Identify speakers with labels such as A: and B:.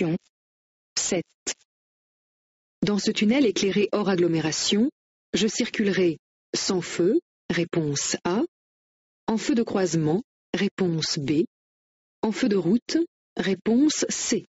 A: agglomération. 7. Dans ce tunnel éclairé hors agglomération, je circulerai sans feu, réponse A, en feu de croisement, réponse B, en feu de route, réponse C.